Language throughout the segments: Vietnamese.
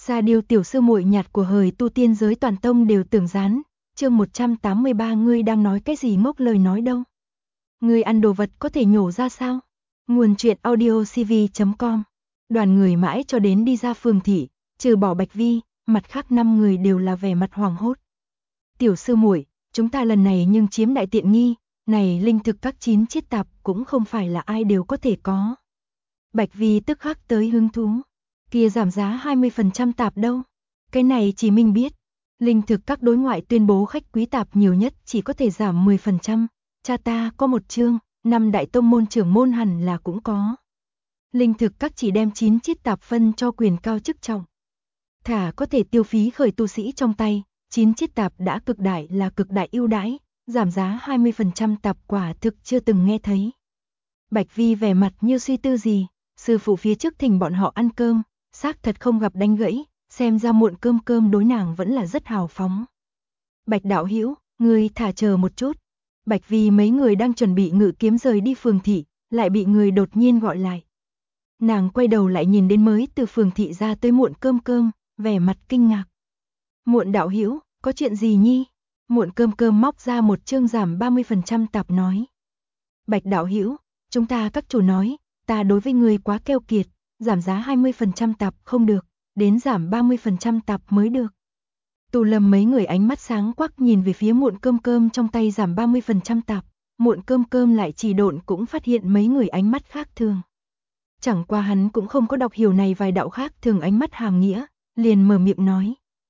Sa Điêu tiểu sư muội nhạt của hời tu tiên giới toàn tông đều tưởng rán. Chương 183 ngươi đang nói cái gì ngốc lời nói đâu? Ngươi ăn đồ vật có thể nhổ ra sao? Nguồn truyện audio cv.com. Đoàn người mãi cho đến đi ra phường thị, trừ bỏ Bạch Vi, mặt khác 5 người đều là vẻ mặt hoảng hốt. Tiểu sư muội, chúng ta lần này nhưng chiếm đại tiện nghi, này linh thực các 9 chiết tạp cũng không phải là ai đều có thể có. Bạch Vi tức khắc tới hứng thú. Kia giảm giá 20% tạp đâu? Cái này chỉ mình biết. Linh thực các đối ngoại tuyên bố khách quý tạp nhiều nhất chỉ có thể giảm 10%. Cha ta có một chương, 5 đại tông môn trưởng môn hẳn là cũng có. Linh thực các chỉ đem 9 chiết tạp phân cho quyền cao chức trọng. Thả có thể tiêu phí khởi tu sĩ trong tay, 9 chiết tạp đã cực đại là cực đại ưu đãi, giảm giá 20% tạp quả thực chưa từng nghe thấy. Bạch Vi vẻ mặt như suy tư gì, sư phụ phía trước thỉnh bọn họ ăn cơm, xác thật không gặp đánh gãy, xem ra muộn cơm đối nàng vẫn là rất hào phóng. Bạch đạo hữu, ngươi thả chờ một chút. Bạch Vi mấy người đang chuẩn bị ngự kiếm rời đi phường thị, lại bị người đột nhiên gọi lại. Nàng quay đầu lại nhìn đến mới từ phường thị ra tới muộn cơm, vẻ mặt kinh ngạc. Muộn đạo hữu, có chuyện gì nhi? Muộn cơm móc ra một chương giảm 30% tạp nói. Bạch đạo hữu, chúng ta các chủ nói, ta đối với ngươi quá keo kiệt, giảm giá 20% tạp không được, đến giảm 30% tạp mới được. Tù Lâm mấy người ánh mắt sáng quắc nhìn về phía muộn cơm trong tay giảm 30% tạp, muộn cơm lại chỉ độn cũng phát hiện mấy người ánh mắt khác thường. Chẳng qua hắn cũng không có đọc hiểu này vài đạo khác thường ánh mắt hàm nghĩa, liền mở miệng nói.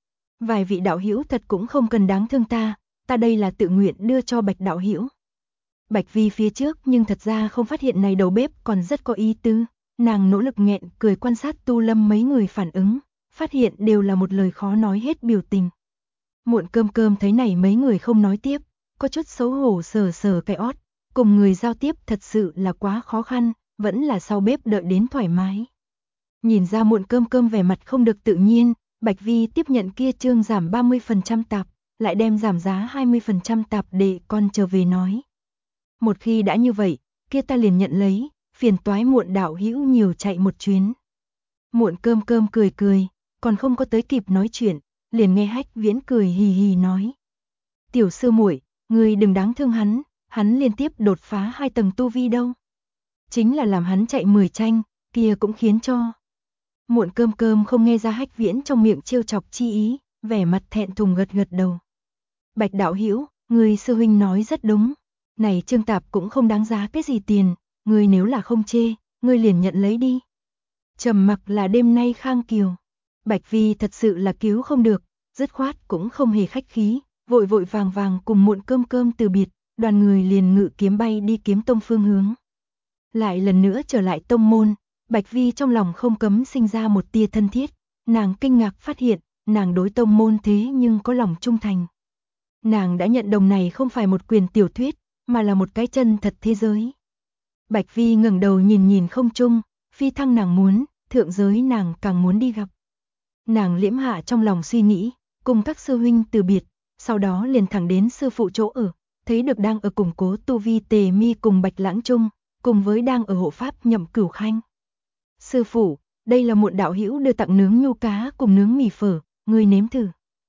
Vài vị đạo hữu thật cũng không cần đáng thương ta đây là tự nguyện đưa cho Bạch đạo hữu. Bạch Vi phía trước nhưng thật ra không phát hiện này đầu bếp còn rất có ý tứ, nàng nỗ lực nghẹn cười quan sát Tu Lâm mấy người phản ứng, phát hiện đều là một lời khó nói hết biểu tình. Muộn cơm thấy này mấy người không nói tiếp, có chút xấu hổ sờ cái ót, cùng người giao tiếp thật sự là quá khó khăn, vẫn là sau bếp đợi đến thoải mái. Nhìn ra muộn cơm vẻ mặt không được tự nhiên, Bạch Vi tiếp nhận kia chương giảm 30% tạp, lại đem giảm giá 20% tạp để con trở về nói. Một khi đã như vậy, kia ta liền nhận lấy, phiền toái muộn đạo hữu nhiều chạy một chuyến. Muộn cơm cười, còn không có tới kịp nói chuyện, liền nghe Hách Viễn cười hì hì nói. Tiểu sư muội, ngươi đừng đáng thương hắn liên tiếp đột phá 2 tầng tu vi đâu. Chính là làm hắn chạy 10 tranh, kia cũng khiến cho. Muộn cơm không nghe ra Hách Viễn trong miệng trêu chọc chi ý, vẻ mặt thẹn thùng gật đầu. Bạch đạo hữu, ngươi sư huynh nói rất đúng. Này chương tạp cũng không đáng giá cái gì tiền, ngươi nếu là không chê, ngươi liền nhận lấy đi. Trầm mặc là đêm nay khang kiều. Bạch Vi thật sự là cứu không được, dứt khoát cũng không hề khách khí, vội vàng cùng muộn cơm từ biệt, đoàn người liền ngự kiếm bay đi kiếm tông phương hướng. Lại lần nữa trở lại tông môn, Bạch Vi trong lòng không cấm sinh ra một tia thân thiết, nàng kinh ngạc phát hiện, nàng đối tông môn thế nhưng có lòng trung thành. Nàng đã nhận đồng này không phải một quyền tiểu thuyết, mà là một cái chân thật thế giới. Bạch Vi ngẩng đầu nhìn không trung, phi thăng nàng muốn, thượng giới nàng càng muốn đi gặp. Nàng liễm hạ trong lòng suy nghĩ, cùng các sư huynh từ biệt, sau đó liền thẳng đến sư phụ chỗ ở, thấy được đang ở củng cố tu vi Tề Mi cùng Bạch Lãng Trung, cùng với đang ở hộ pháp Nhậm Cửu Khanh. Sư phụ, đây là muộn đạo hữu đưa tặng nướng nhu cá cùng nướng mì phở, ngươi nếm thử.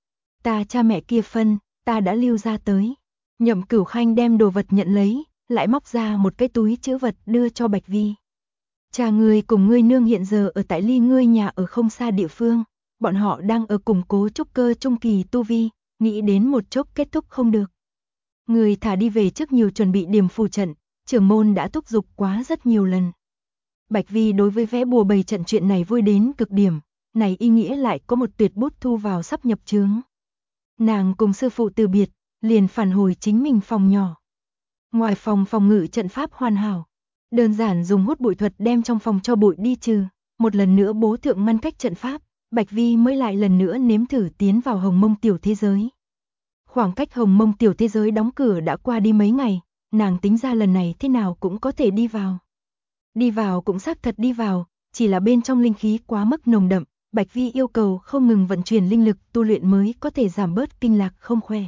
Ta cha mẹ kia phân, ta đã lưu ra tới. Nhậm Cửu Khanh đem đồ vật nhận lấy, lại móc ra một cái túi trữ vật đưa cho Bạch Vi. Cha ngươi cùng ngươi nương hiện giờ ở tại ly ngươi nhà ở không xa địa phương, bọn họ đang ở củng cố trúc cơ trung kỳ tu vi, nghĩ đến một chốc kết thúc không được. Ngươi thả đi về trước nhiều chuẩn bị điểm phù trận, trưởng môn đã thúc giục quá rất nhiều lần. Bạch Vi đối với vẽ bùa bày trận chuyện này vui đến cực điểm, này ý nghĩa lại có một tuyệt bút thu vào sắp nhập chướng. Nàng cùng sư phụ từ biệt, liền phản hồi chính mình phòng nhỏ. Ngoài phòng ngự trận pháp hoàn hảo, đơn giản dùng hút bụi thuật đem trong phòng cho bụi đi trừ, một lần nữa bố thượng ngăn cách trận pháp, Bạch Vi mới lại lần nữa nếm thử tiến vào Hồng Mông tiểu thế giới. Khoảng cách Hồng Mông tiểu thế giới đóng cửa đã qua đi mấy ngày, nàng tính ra lần này thế nào cũng có thể đi vào. Đi vào cũng xác thật đi vào, chỉ là bên trong linh khí quá mức nồng đậm, Bạch Vi yêu cầu không ngừng vận chuyển linh lực tu luyện mới có thể giảm bớt kinh lạc không khỏe.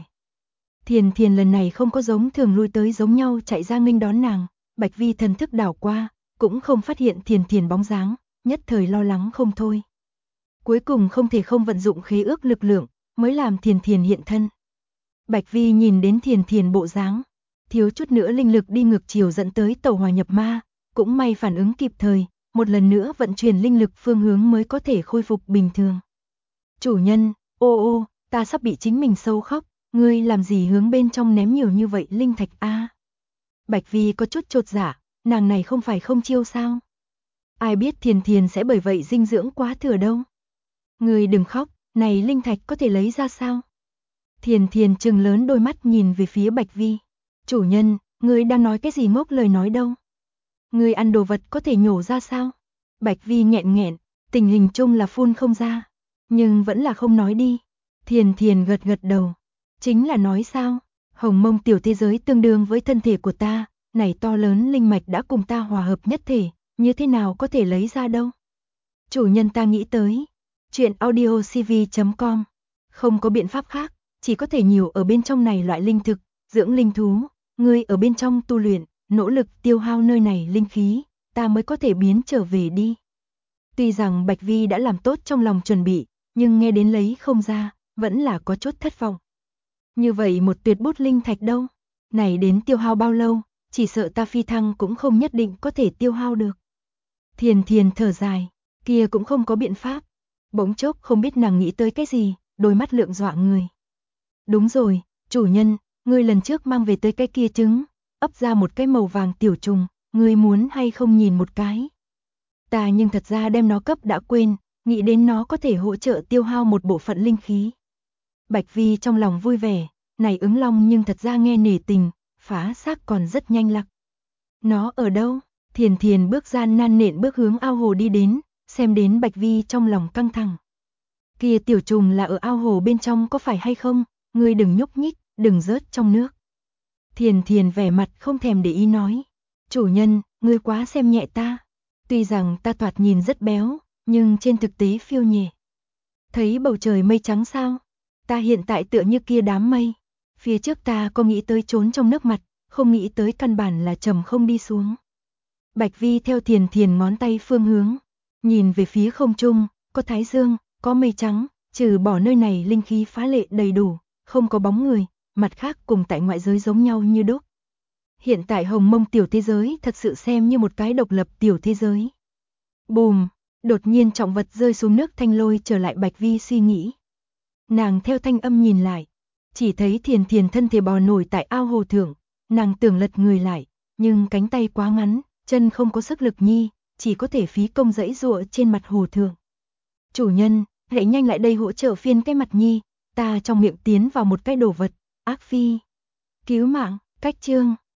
Thiền lần này không có giống thường lui tới giống nhau chạy ra nghênh đón nàng, Bạch Vi thần thức đảo qua, cũng không phát hiện Thiền bóng dáng, nhất thời lo lắng không thôi. Cuối cùng không thể không vận dụng khế ước lực lượng, mới làm Thiền Thiền hiện thân. Bạch Vi nhìn đến Thiền Thiền bộ dáng, thiếu chút nữa linh lực đi ngược chiều dẫn tới tẩu hỏa nhập ma, cũng may phản ứng kịp thời, một lần nữa vận chuyển linh lực phương hướng mới có thể khôi phục bình thường. Chủ nhân, ô, ta sắp bị chính mình sâu khóc, ngươi làm gì hướng bên trong ném nhiều như vậy linh thạch a? Bạch Vi có chút chột dạ, nàng này không phải không chiêu sao? Ai biết Thiền Thiền sẽ bởi vậy dinh dưỡng quá thừa đâu. Ngươi đừng khóc, này linh thạch có thể lấy ra sao? Thiền Thiền trừng lớn đôi mắt nhìn về phía Bạch Vi. Chủ nhân, ngươi đang nói cái gì ngốc lời nói đâu? Ngươi ăn đồ vật có thể nhổ ra sao? Bạch Vi nghẹn nghẹn, tình hình chung là phun không ra, nhưng vẫn là không nói đi. Thiền Thiền gật gật đầu. Chính là nói sao? Hồng Mông tiểu thế giới tương đương với thân thể của ta, này to lớn linh mạch đã cùng ta hòa hợp nhất thể, như thế nào có thể lấy ra đâu? Chủ nhân ta nghĩ tới. Chuyện audiocv.com. Không có biện pháp khác, chỉ có thể nhiều ở bên trong này loại linh thực, dưỡng linh thú, ngươi ở bên trong tu luyện, nỗ lực tiêu hao nơi này linh khí, ta mới có thể biến trở về đi. Tuy rằng Bạch Vi đã làm tốt trong lòng chuẩn bị, nhưng nghe đến lấy không ra, vẫn là có chút thất vọng. Như vậy một tuyệt bút linh thạch đâu? Này đến tiêu hao bao lâu, chỉ sợ ta phi thăng cũng không nhất định có thể tiêu hao được. Thiền Thiền thở dài, kia cũng không có biện pháp. Bỗng chốc không biết nàng nghĩ tới cái gì, đôi mắt lượng dọa người. Đúng rồi, chủ nhân, ngươi lần trước mang về tới cái kia trứng, ấp ra một cái màu vàng tiểu trùng, ngươi muốn hay không nhìn một cái? Ta nhưng thật ra đem nó cấp đã quên, nghĩ đến nó có thể hỗ trợ tiêu hao một bộ phận linh khí. Bạch Vi trong lòng vui vẻ, này ứng long nhưng thật ra nghe nể tình, phá xác còn rất nhanh lạc. Nó ở đâu? Thiền Thiền bước gian nan nện bước hướng ao hồ đi đến, xem đến Bạch Vi trong lòng căng thẳng. Kia tiểu trùng là ở ao hồ bên trong có phải hay không? Ngươi đừng nhúc nhích, đừng rớt trong nước. Thiền Thiền vẻ mặt không thèm để ý nói. Chủ nhân, ngươi quá xem nhẹ ta. Tuy rằng ta thoạt nhìn rất béo, nhưng trên thực tế phiêu nhẹ. Thấy bầu trời mây trắng sao? Ta hiện tại tựa như kia đám mây. Phía trước ta có nghĩ tới trốn trong nước mặt, không nghĩ tới căn bản là trầm không đi xuống. Bạch Vi theo Thiền Thiền ngón tay phương hướng, nhìn về phía không trung, có thái dương, có mây trắng, trừ bỏ nơi này linh khí phá lệ đầy đủ, không có bóng người, mặt khác cùng tại ngoại giới giống nhau như đúc. Hiện tại Hồng Mông tiểu thế giới thật sự xem như một cái độc lập tiểu thế giới. Bùm, đột nhiên trọng vật rơi xuống nước thanh lôi trở lại Bạch Vi suy nghĩ. Nàng theo thanh âm nhìn lại, chỉ thấy Thiền Thiền thân thể bò nổi tại ao hồ thượng, nàng tưởng lật người lại, nhưng cánh tay quá ngắn, chân không có sức lực nhi, chỉ có thể phí công giãy giụa trên mặt hồ thượng. Chủ nhân, hãy nhanh lại đây hỗ trợ phiên cái mặt nhi, ta trong miệng tiến vào một cái đồ vật, ác phi. Cứu mạng, cách chương.